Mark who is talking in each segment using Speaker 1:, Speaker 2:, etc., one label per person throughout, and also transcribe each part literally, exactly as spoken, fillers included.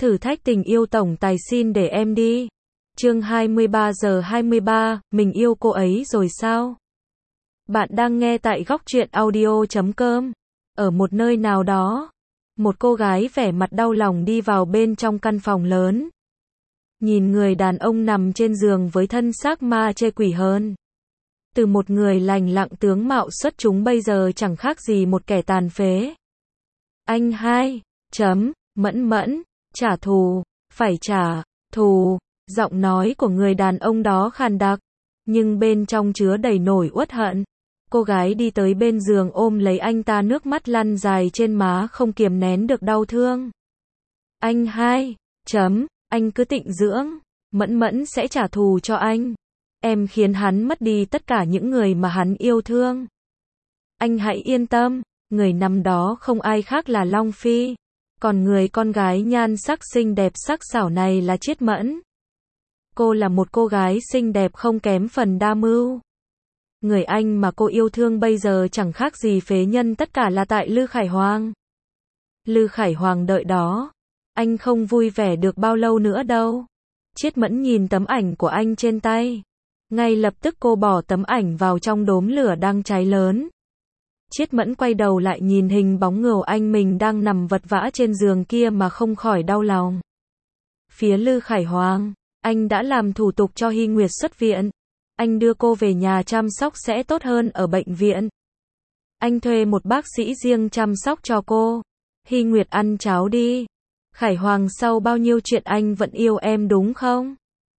Speaker 1: Thử thách tình yêu tổng tài xin để em đi. Chương hai mươi ba giờ hai mươi ba, mình yêu cô ấy rồi sao? Bạn đang nghe tại góc truyện audio chấm com. Ở một nơi nào đó, một cô gái vẻ mặt đau lòng đi vào bên trong căn phòng lớn. Nhìn người đàn ông nằm trên giường với thân xác ma chê quỷ hơn. Từ một người lành lặng tướng mạo xuất chúng bây giờ chẳng khác gì một kẻ tàn phế. Anh hai, chấm, mẫn mẫn, trả thù, phải trả, thù. Giọng nói của người đàn ông đó khàn đặc, nhưng bên trong chứa đầy nổi uất hận. Cô gái đi tới bên giường ôm lấy anh ta, nước mắt lăn dài trên má không kiềm nén được đau thương. Anh hai, chấm, anh cứ tịnh dưỡng, mẫn mẫn sẽ trả thù cho anh. Em khiến hắn mất đi tất cả những người mà hắn yêu thương. Anh hãy yên tâm, người nằm đó không ai khác là Long Phi. Còn người con gái nhan sắc xinh đẹp sắc sảo này là Triết Mẫn. Cô là một cô gái xinh đẹp không kém phần đa mưu. Người anh mà cô yêu thương bây giờ chẳng khác gì phế nhân, tất cả là tại Lư Khải Hoàng. Lư Khải Hoàng đợi đó. Anh không vui vẻ được bao lâu nữa đâu. Triết Mẫn nhìn tấm ảnh của anh trên tay. Ngay lập tức cô bỏ tấm ảnh vào trong đốm lửa đang cháy lớn. Triết Mẫn quay đầu lại nhìn hình bóng ngầu anh mình đang nằm vật vã trên giường kia mà không khỏi đau lòng. Phía Lư Khải Hoàng, anh đã làm thủ tục cho Hy Nguyệt xuất viện. Anh đưa cô về nhà chăm sóc sẽ tốt hơn ở bệnh viện. Anh thuê một bác sĩ riêng chăm sóc cho cô. Hy Nguyệt ăn cháo đi. Khải Hoàng, sau bao nhiêu chuyện anh vẫn yêu em đúng không?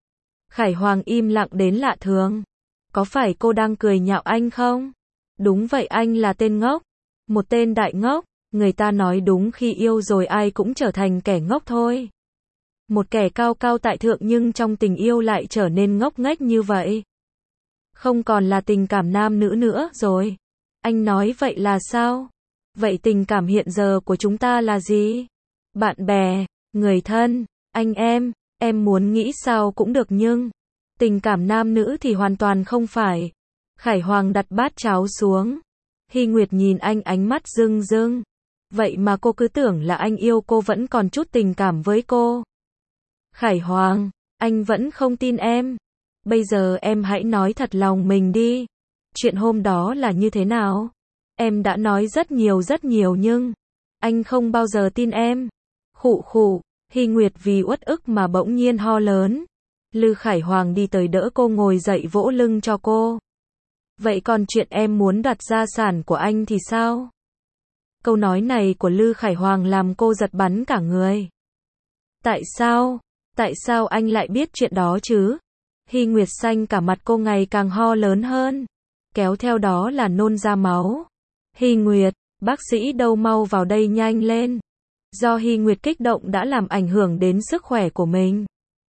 Speaker 1: Khải Hoàng im lặng đến lạ thường. Có phải cô đang cười nhạo anh không? Đúng vậy, anh là tên ngốc. Một tên đại ngốc. Người ta nói đúng, khi yêu rồi ai cũng trở thành kẻ ngốc thôi. Một kẻ cao cao tại thượng nhưng trong tình yêu lại trở nên ngốc nghếch như vậy. Không còn là tình cảm nam nữ nữa rồi. Anh nói vậy là sao? Vậy tình cảm hiện giờ của chúng ta là gì? Bạn bè, người thân, anh em, em muốn nghĩ sao cũng được nhưng tình cảm nam nữ thì hoàn toàn không phải. Khải Hoàng đặt bát cháo xuống. Hy Nguyệt nhìn anh ánh mắt rưng rưng. Vậy mà cô cứ tưởng là anh yêu cô, vẫn còn chút tình cảm với cô. Khải Hoàng, anh vẫn không tin em. Bây giờ em hãy nói thật lòng mình đi. Chuyện hôm đó là như thế nào? Em đã nói rất nhiều rất nhiều nhưng anh không bao giờ tin em. Khụ khụ, Hy Nguyệt vì uất ức mà bỗng nhiên ho lớn. Lư Khải Hoàng đi tới đỡ cô ngồi dậy, vỗ lưng cho cô. Vậy còn chuyện em muốn đoạt gia sản của anh thì sao? Câu nói này của Lư Khải Hoàng làm cô giật bắn cả người. Tại sao? Tại sao anh lại biết chuyện đó chứ? Hy Nguyệt xanh cả mặt, cô ngày càng ho lớn hơn. Kéo theo đó là nôn ra máu. Hy Nguyệt, bác sĩ đâu, mau vào đây nhanh lên. Do Hy Nguyệt kích động đã làm ảnh hưởng đến sức khỏe của mình.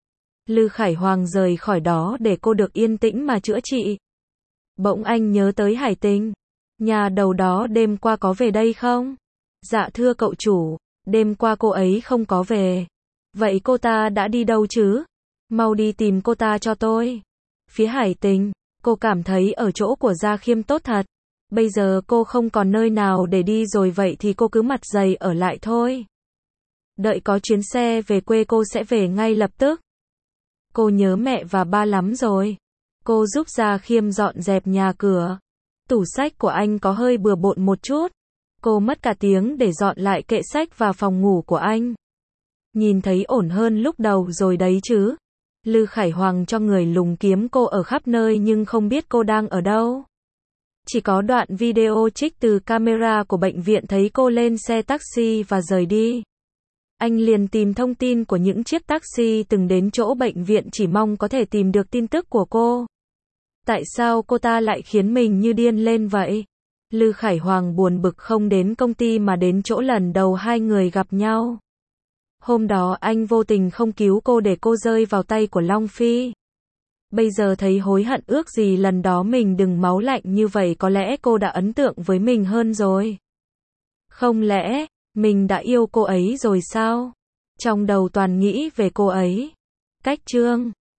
Speaker 1: Lư Khải Hoàng rời khỏi đó để cô được yên tĩnh mà chữa trị. Bỗng anh nhớ tới Hải Tình. Nhà đầu đó đêm qua có về đây không? Dạ thưa cậu chủ, đêm qua cô ấy không có về. Vậy cô ta đã đi đâu chứ? Mau đi tìm cô ta cho tôi. Phía Hải Tình, cô cảm thấy ở chỗ của Gia Khiêm tốt thật. Bây giờ cô không còn nơi nào để đi rồi, vậy thì cô cứ mặt dày ở lại thôi. Đợi có chuyến xe về quê cô sẽ về ngay lập tức. Cô nhớ mẹ và ba lắm rồi. Cô giúp Gia Khiêm dọn dẹp nhà cửa. Tủ sách của anh có hơi bừa bộn một chút. Cô mất cả tiếng để dọn lại kệ sách và phòng ngủ của anh. Nhìn thấy ổn hơn lúc đầu rồi đấy chứ. Lư Khải Hoàng cho người lùng kiếm cô ở khắp nơi nhưng không biết cô đang ở đâu. Chỉ có đoạn video trích từ camera của bệnh viện thấy cô lên xe taxi và rời đi. Anh liền tìm thông tin của những chiếc taxi từng đến chỗ bệnh viện, chỉ mong có thể tìm được tin tức của cô. Tại sao cô ta lại khiến mình như điên lên vậy? Lư Khải Hoàng buồn bực không đến công ty mà đến chỗ lần đầu hai người gặp nhau. Hôm đó anh vô tình không cứu cô để cô rơi vào tay của Long Phi. Bây giờ thấy hối hận ước gì lần đó mình đừng máu lạnh như vậy, có lẽ cô đã ấn tượng với mình hơn rồi. Không lẽ mình đã yêu cô ấy rồi sao? Trong đầu toàn nghĩ về cô ấy. Cách chương